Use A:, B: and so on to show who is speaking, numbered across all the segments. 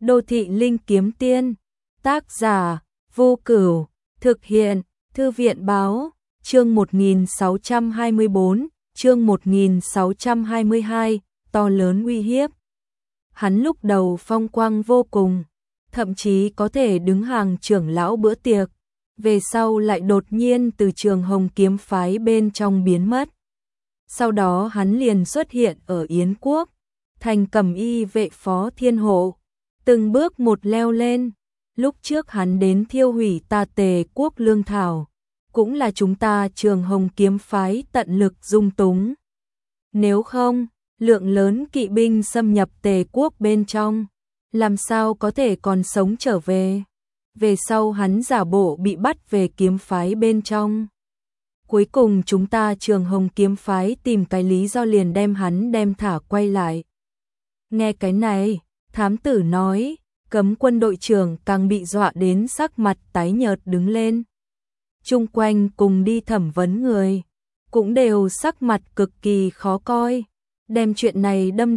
A: Đô thị linh kiếm tiên, tác giả, Vô Cửu, thực hiện, Thư viện báo, chương 1624, chương 1622, to lớn uy hiếp. Hắn lúc đầu phong quang vô cùng, thậm chí có thể đứng hàng trưởng lão bữa tiệc, về sau lại đột nhiên từ Trường Hồng kiếm phái bên trong biến mất. Sau đó hắn liền xuất hiện ở Yến Quốc, thành Cẩm Y vệ phó thiên hộ, từng bước một leo lên. Lúc trước hắn đến thiêu hủy ta Tề quốc lương thảo, cũng là chúng ta Trường Hồng kiếm phái tận lực dung túng. Nếu không, lượng lớn kỵ binh xâm nhập Tề quốc bên trong, làm sao có thể còn sống trở về. Về sau hắn giả bộ bị bắt về kiếm phái bên trong. Cuối cùng chúng ta Trường Hồng kiếm phái tìm cái lý do liền đem hắn đem thả quay lại. Nghe cái này, thám tử nói, Cấm quân đội trưởng càng bị dọa đến sắc mặt tái nhợt đứng lên. Chung quanh cùng đi thẩm vấn người, cũng đều sắc mặt cực kỳ khó coi, đem chuyện này đâm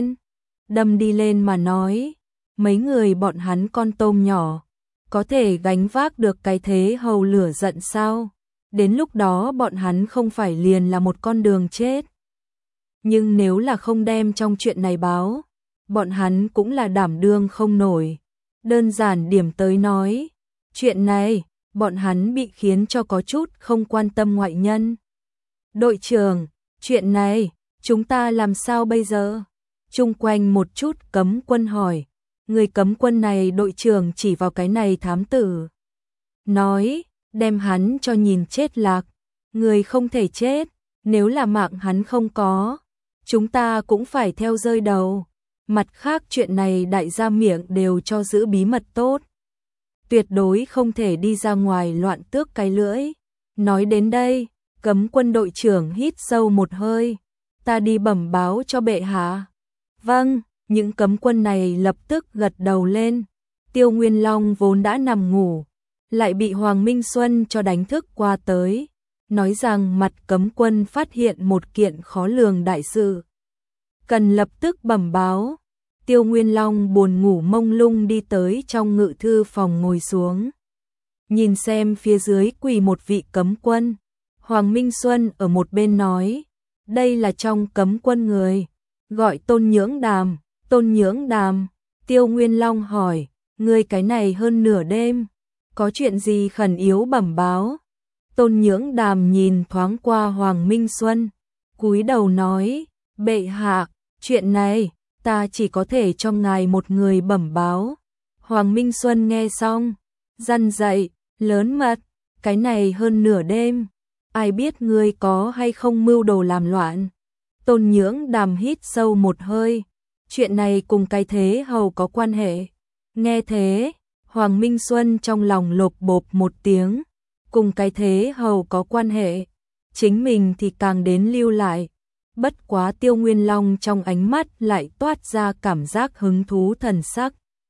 A: đi lên mà nói, mấy người bọn hắn con tôm nhỏ, có thể gánh vác được cái thế hầu lửa giận sao? Đến lúc đó bọn hắn không phải liền là một con đường chết. Nhưng nếu là không đem trong chuyện này báo, bọn hắn cũng là đảm đương không nổi. Đơn giản điểm tới nói, chuyện này, bọn hắn bị khiến cho có chút không quan tâm ngoại nhân. Đội trưởng, chuyện này, chúng ta làm sao bây giờ? Chung quanh một chút cấm quân hỏi. Người cấm quân này đội trưởng chỉ vào cái này thám tử. Nói, đem hắn cho nhìn chết lạc. Người không thể chết, nếu là mạng hắn không có, chúng ta cũng phải theo rơi đầu. Mặt khác chuyện này đại gia miệng đều cho giữ bí mật tốt. Tuyệt đối không thể đi ra ngoài loạn tước cái lưỡi. Nói đến đây, cấm quân đội trưởng hít sâu một hơi. Ta đi bẩm báo cho bệ hạ. Vâng, những cấm quân này lập tức gật đầu lên. Tiêu Nguyên Long vốn đã nằm ngủ, lại bị Hoàng Minh Xuân cho đánh thức qua tới. Nói rằng mặt cấm quân phát hiện một kiện khó lường đại sự, cần lập tức bẩm báo. Tiêu Nguyên Long buồn ngủ mông lung đi tới trong ngự thư phòng ngồi xuống. Nhìn xem phía dưới quỳ một vị cấm quân. Hoàng Minh Xuân ở một bên nói, đây là trong cấm quân người, gọi Tôn Nhưỡng Đàm. Tôn Nhưỡng Đàm, Tiêu Nguyên Long hỏi, ngươi cái này hơn nửa đêm, có chuyện gì khẩn yếu bẩm báo? Tôn Nhưỡng Đàm nhìn thoáng qua Hoàng Minh Xuân, cúi đầu nói, bệ hạ, chuyện này, ta chỉ có thể cho ngài một người bẩm báo. Hoàng Minh Xuân nghe xong, răn dậy, lớn mật, cái này hơn nửa đêm, ai biết ngươi có hay không mưu đồ làm loạn. Tôn Nhưỡng Đàm hít sâu một hơi, chuyện này cùng cái thế hầu có quan hệ. Nghe thế, Hoàng Minh Xuân trong lòng lột bột một tiếng, cùng cái thế hầu có quan hệ, chính mình thì càng đến lưu lại. Bất quá Tiêu Nguyên Long trong ánh mắt lại toát ra cảm giác hứng thú thần sắc.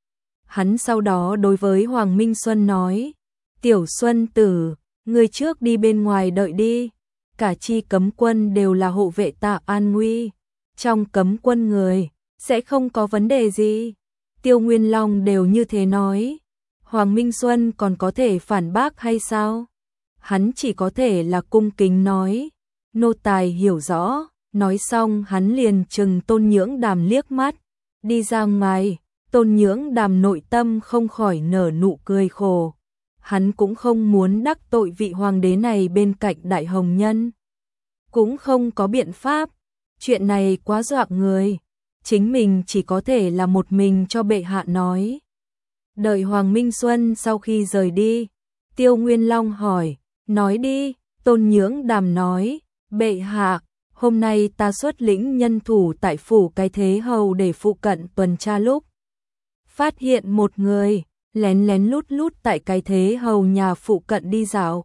A: Hắn sau đó đối với Hoàng Minh Xuân nói, Tiểu Xuân tử, ngươi trước đi bên ngoài đợi đi, cả chi cấm quân đều là hộ vệ ta an nguy, trong cấm quân người, sẽ không có vấn đề gì. Tiêu Nguyên Long đều như thế nói, Hoàng Minh Xuân còn có thể phản bác hay sao? Hắn chỉ có thể là cung kính nói, nô tài hiểu rõ. Nói xong hắn liền trừng Tôn Nhưỡng Đàm liếc mắt, đi ra ngoài. Tôn Nhưỡng Đàm nội tâm không khỏi nở nụ cười khổ. Hắn cũng không muốn đắc tội vị hoàng đế này bên cạnh đại hồng nhân. Cũng không có biện pháp, chuyện này quá dọa người, chính mình chỉ có thể là một mình cho bệ hạ nói. Đợi Hoàng Minh Xuân sau khi rời đi, Tiêu Nguyên Long hỏi, nói đi. Tôn Nhưỡng Đàm nói, bệ hạ, hôm nay ta xuất lĩnh nhân thủ tại phủ cái thế hầu để phụ cận tuần tra lúc phát hiện một người lén lén lút lút tại cái thế hầu nhà phụ cận đi dạo.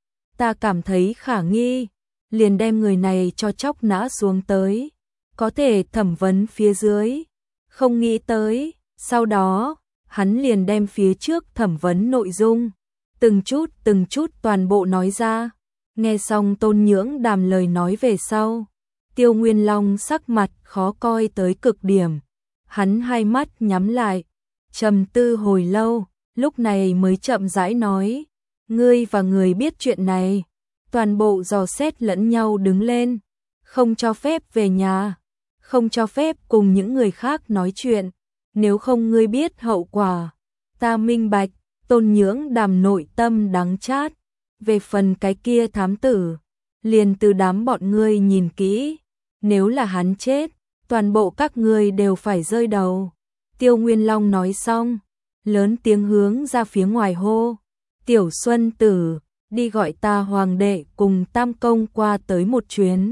A: Ta cảm thấy khả nghi, liền đem người này cho chóc nã xuống tới, có thể thẩm vấn phía dưới. Không nghĩ tới, sau đó, hắn liền đem phía trước thẩm vấn nội dung, từng chút toàn bộ nói ra. Nghe xong Tôn Nhưỡng Đàm lời nói về sau, Tiêu Nguyên Long sắc mặt khó coi tới cực điểm, hắn hai mắt nhắm lại, trầm tư hồi lâu, lúc này mới chậm rãi nói, ngươi và người biết chuyện này, toàn bộ dò xét lẫn nhau đứng lên, không cho phép về nhà, không cho phép cùng những người khác nói chuyện, nếu không ngươi biết hậu quả. Ta minh bạch. Tôn Nhưỡng Đàm nội tâm đắng chát, về phần cái kia thám tử, liền từ đám bọn ngươi nhìn kỹ, nếu là hắn chết, toàn bộ các ngươi đều phải rơi đầu. Tiêu Nguyên Long nói xong, lớn tiếng hướng ra phía ngoài hô, Tiểu Xuân Tử, đi gọi ta hoàng đệ cùng Tam Công qua tới một chuyến.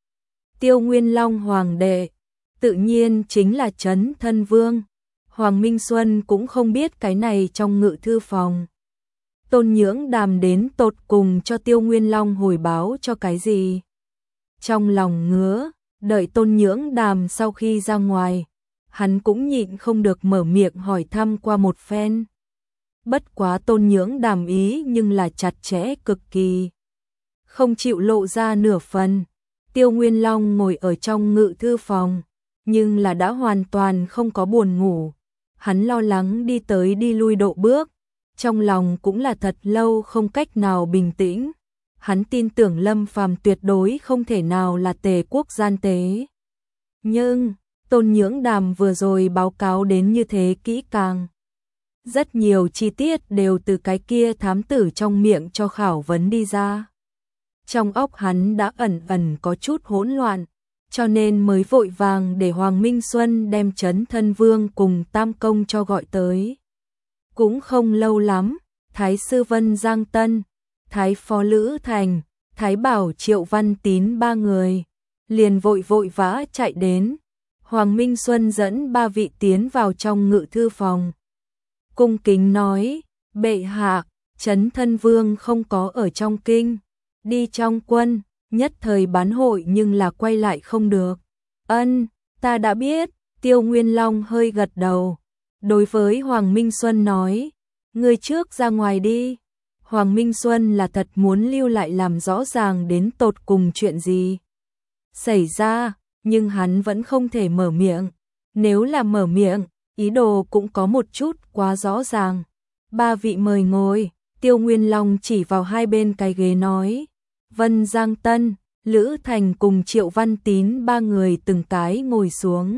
A: Tiêu Nguyên Long hoàng đệ, tự nhiên chính là Trấn Thân Vương. Hoàng Minh Xuân cũng không biết cái này trong ngự thư phòng. Tôn Nhưỡng Đàm đến tột cùng cho Tiêu Nguyên Long hồi báo cho cái gì. Trong lòng ngứa, đợi Tôn Nhưỡng Đàm sau khi ra ngoài, hắn cũng nhịn không được mở miệng hỏi thăm qua một phen. Bất quá Tôn Nhưỡng Đàm ý nhưng là chặt chẽ cực kỳ, không chịu lộ ra nửa phần. Tiêu Nguyên Long ngồi ở trong ngự thư phòng, nhưng là đã hoàn toàn không có buồn ngủ. Hắn lo lắng đi tới đi lui độ bước, trong lòng cũng là thật lâu không cách nào bình tĩnh. Hắn tin tưởng Lâm Phàm tuyệt đối không thể nào là Tề quốc gian tế. Nhưng, Tôn Nhưỡng Đàm vừa rồi báo cáo đến như thế kỹ càng. Rất nhiều chi tiết đều từ cái kia thám tử trong miệng cho khảo vấn đi ra. Trong óc hắn đã ẩn ẩn có chút hỗn loạn, cho nên mới vội vàng để Hoàng Minh Xuân đem Trấn Thân Vương cùng Tam Công cho gọi tới. Cũng không lâu lắm, Thái sư Vân Giang Tân, Thái phó Lữ Thành, Thái bảo Triệu Văn Tín ba người, liền vội vã chạy đến. Hoàng Minh Xuân dẫn ba vị tiến vào trong ngự thư phòng. Cung kính nói, bệ hạ, Trấn Thân Vương không có ở trong kinh, đi trong quân, nhất thời bán hội nhưng là quay lại không được. Ân, ta đã biết. Tiêu Nguyên Long hơi gật đầu. Đối với Hoàng Minh Xuân nói, ngươi trước ra ngoài đi. Hoàng Minh Xuân là thật muốn lưu lại làm rõ ràng đến tột cùng chuyện gì xảy ra, nhưng hắn vẫn không thể mở miệng. Nếu là mở miệng, ý đồ cũng có một chút quá rõ ràng. Ba vị mời ngồi. Tiêu Nguyên Long chỉ vào hai bên cái ghế nói, Vân Giang Tân, Lữ Thành cùng Triệu Văn Tín ba người từng cái ngồi xuống.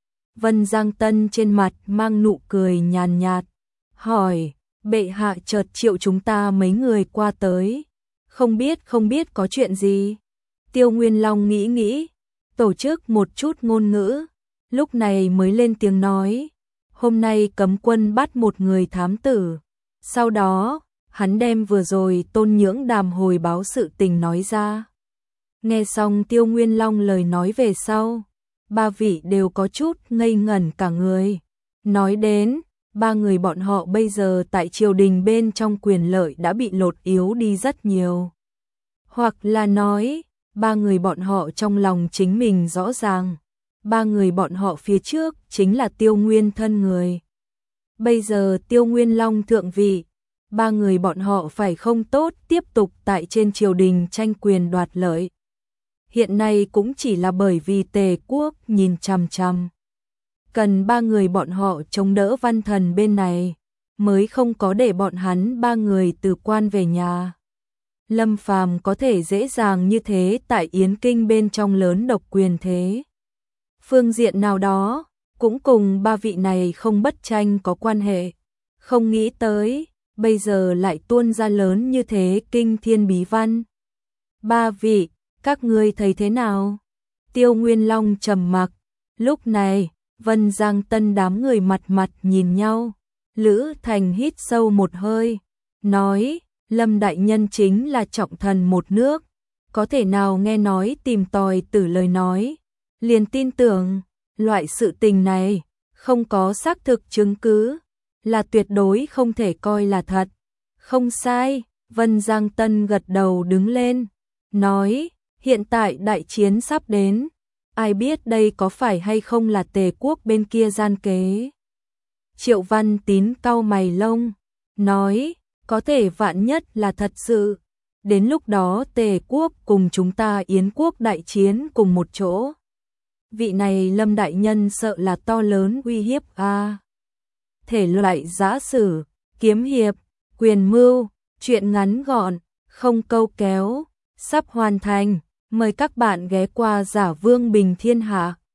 A: Vân Giang Tân trên mặt mang nụ cười nhàn nhạt, hỏi, bệ hạ chợt triệu chúng ta mấy người qua tới, không biết có chuyện gì. Tiêu Nguyên Long nghĩ, tổ chức một chút ngôn ngữ, lúc này mới lên tiếng nói, hôm nay cấm quân bắt một người thám tử. Sau đó, hắn đem vừa rồi Tôn Nhưỡng Đàm hồi báo sự tình nói ra. Nghe xong Tiêu Nguyên Long lời nói về sau, ba vị đều có chút ngây ngẩn cả người. Nói đến, ba người bọn họ bây giờ tại triều đình bên trong quyền lợi đã bị lột yếu đi rất nhiều. Hoặc là nói, ba người bọn họ trong lòng chính mình rõ ràng, ba người bọn họ phía trước chính là Tiêu Nguyên thân người. Bây giờ Tiêu Nguyên Long thượng vị, ba người bọn họ phải không tốt tiếp tục tại trên triều đình tranh quyền đoạt lợi. Hiện nay cũng chỉ là bởi vì Tề quốc nhìn chằm chằm, cần ba người bọn họ chống đỡ Văn Thần bên này, mới không có để bọn hắn ba người từ quan về nhà. Lâm Phàm có thể dễ dàng như thế tại Yến Kinh bên trong lớn độc quyền thế. Phương diện nào đó, cũng cùng ba vị này không bất tranh có quan hệ. Không nghĩ tới, bây giờ lại tuôn ra lớn như thế kinh thiên bí văn. Ba vị, các ngươi thấy thế nào? Tiêu Nguyên Long trầm mặc. Lúc này, Vân Giang Tân đám người mặt nhìn nhau. Lữ Thành hít sâu một hơi, nói, Lâm đại nhân chính là trọng thần một nước, có thể nào nghe nói tìm tòi từ lời nói, liền tin tưởng, loại sự tình này, không có xác thực chứng cứ, là tuyệt đối không thể coi là thật. Không sai, Vân Giang Tân gật đầu đứng lên, nói, hiện tại đại chiến sắp đến, ai biết đây có phải hay không là Tề quốc bên kia gian kế. Triệu Văn Tín cau mày lông, nói, có thể vạn nhất là thật sự, đến lúc đó Tề quốc cùng chúng ta Yến quốc đại chiến cùng một chỗ. Vị này Lâm đại nhân sợ là to lớn uy hiếp a. thể loại giã sử, kiếm hiệp, quyền mưu, truyện ngắn gọn, không câu kéo, sắp hoàn thành. Mời các bạn ghé qua Giả Vương Bình Thiên Hạ.